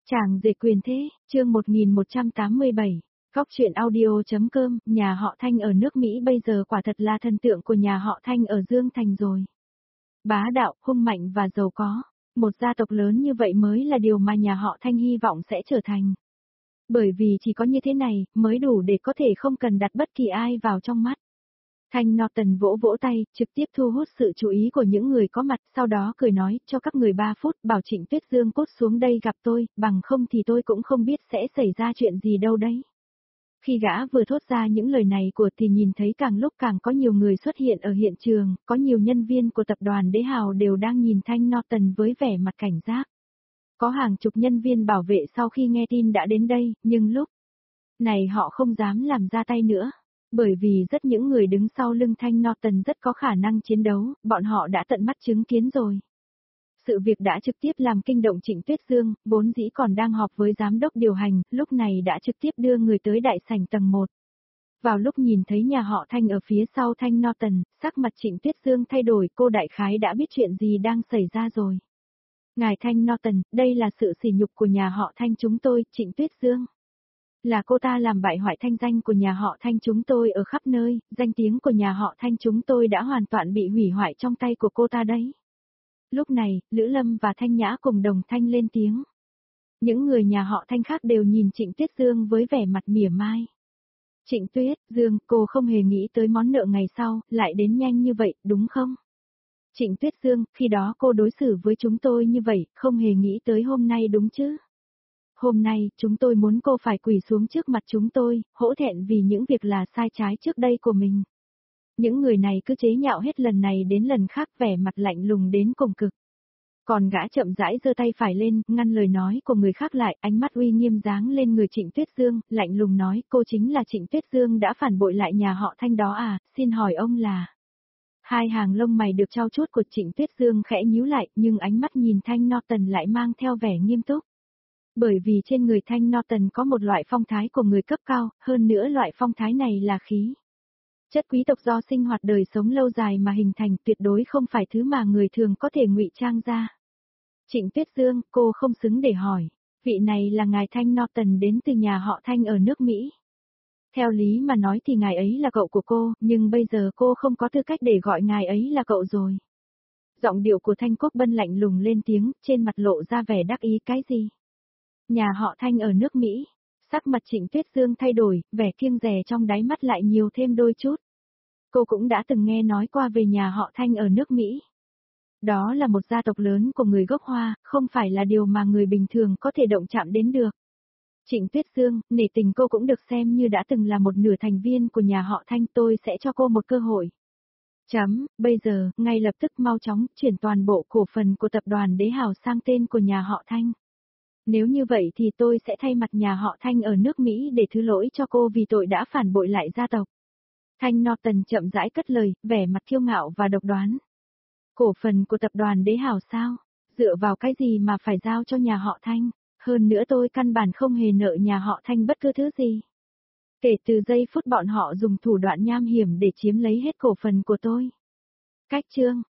Chàng rể quyền thế, chương 1187, Góc truyện audio.com, nhà họ Thanh ở nước Mỹ bây giờ quả thật là thần tượng của nhà họ Thanh ở Dương Thành rồi. Bá đạo, hung mạnh và giàu có, một gia tộc lớn như vậy mới là điều mà nhà họ Thanh hy vọng sẽ trở thành. Bởi vì chỉ có như thế này, mới đủ để có thể không cần đặt bất kỳ ai vào trong mắt. Thanh Norton vỗ vỗ tay, trực tiếp thu hút sự chú ý của những người có mặt, sau đó cười nói, cho các người 3 phút, bảo Trịnh Tuyết Dương cốt xuống đây gặp tôi, bằng không thì tôi cũng không biết sẽ xảy ra chuyện gì đâu đấy. Khi gã vừa thốt ra những lời này của thì nhìn thấy càng lúc càng có nhiều người xuất hiện ở hiện trường, có nhiều nhân viên của tập đoàn Đế Hào đều đang nhìn Thanh Norton với vẻ mặt cảnh giác. Có hàng chục nhân viên bảo vệ sau khi nghe tin đã đến đây, nhưng lúc này họ không dám làm ra tay nữa. Bởi vì rất những người đứng sau lưng Thanh Norton rất có khả năng chiến đấu, bọn họ đã tận mắt chứng kiến rồi. Sự việc đã trực tiếp làm kinh động Trịnh Tuyết Dương, vốn dĩ còn đang họp với giám đốc điều hành, lúc này đã trực tiếp đưa người tới đại sảnh tầng 1. Vào lúc nhìn thấy nhà họ Thanh ở phía sau Thanh Norton, sắc mặt Trịnh Tuyết Dương thay đổi, cô đại khái đã biết chuyện gì đang xảy ra rồi. Ngài Thanh Norton, đây là sự sỉ nhục của nhà họ Thanh chúng tôi, Trịnh Tuyết Dương. Là cô ta làm bại hoại thanh danh của nhà họ Thanh chúng tôi ở khắp nơi, danh tiếng của nhà họ Thanh chúng tôi đã hoàn toàn bị hủy hoại trong tay của cô ta đấy. Lúc này, Lữ Lâm và Thanh Nhã cùng đồng thanh lên tiếng. Những người nhà họ Thanh khác đều nhìn Trịnh Tuyết Dương với vẻ mặt mỉa mai. Trịnh Tuyết Dương, cô không hề nghĩ tới món nợ ngày sau, lại đến nhanh như vậy, đúng không? Trịnh Tuyết Dương, khi đó cô đối xử với chúng tôi như vậy, không hề nghĩ tới hôm nay đúng chứ? Hôm nay, chúng tôi muốn cô phải quỳ xuống trước mặt chúng tôi, hổ thẹn vì những việc là sai trái trước đây của mình. Những người này cứ chế nhạo hết lần này đến lần khác vẻ mặt lạnh lùng đến cùng cực. Còn gã chậm rãi giơ tay phải lên, ngăn lời nói của người khác lại, ánh mắt uy nghiêm giáng lên người Trịnh Tuyết Dương, lạnh lùng nói, cô chính là Trịnh Tuyết Dương đã phản bội lại nhà họ Thanh đó à, xin hỏi ông là... Hai hàng lông mày được trao chuốt của Trịnh Tuyết Dương khẽ nhíu lại, nhưng ánh mắt nhìn Thanh Norton lại mang theo vẻ nghiêm túc. Bởi vì trên người Thanh Norton có một loại phong thái của người cấp cao, hơn nữa loại phong thái này là khí. Chất quý tộc do sinh hoạt đời sống lâu dài mà hình thành, tuyệt đối không phải thứ mà người thường có thể ngụy trang ra. Trịnh Tuyết Dương, cô không xứng để hỏi. Vị này là ngài Thanh Norton đến từ nhà họ Thanh ở nước Mỹ. Theo lý mà nói thì ngài ấy là cậu của cô, nhưng bây giờ cô không có tư cách để gọi ngài ấy là cậu rồi. Giọng điệu của Thanh Quốc Bân lạnh lùng lên tiếng, trên mặt lộ ra vẻ đắc ý cái gì? Nhà họ Thanh ở nước Mỹ. Sắc mặt Trịnh Tuyết Dương thay đổi, vẻ kiêng dè trong đáy mắt lại nhiều thêm đôi chút. Cô cũng đã từng nghe nói qua về nhà họ Thanh ở nước Mỹ. Đó là một gia tộc lớn của người gốc Hoa, không phải là điều mà người bình thường có thể động chạm đến được. Trịnh Tuyết Dương, nể tình cô cũng được xem như đã từng là một nửa thành viên của nhà họ Thanh, tôi sẽ cho cô một cơ hội. Bây giờ, ngay lập tức mau chóng, chuyển toàn bộ cổ phần của tập đoàn Đế Hào sang tên của nhà họ Thanh. Nếu như vậy thì tôi sẽ thay mặt nhà họ Thanh ở nước Mỹ để thứ lỗi cho cô vì tội đã phản bội lại gia tộc. Thanh Norton chậm rãi cất lời, vẻ mặt kiêu ngạo và độc đoán. Cổ phần của tập đoàn Đế Hào sao? Dựa vào cái gì mà phải giao cho nhà họ Thanh? Hơn nữa tôi căn bản không hề nợ nhà họ Thanh bất cứ thứ gì. Kể từ giây phút bọn họ dùng thủ đoạn nham hiểm để chiếm lấy hết cổ phần của tôi. Cách chương,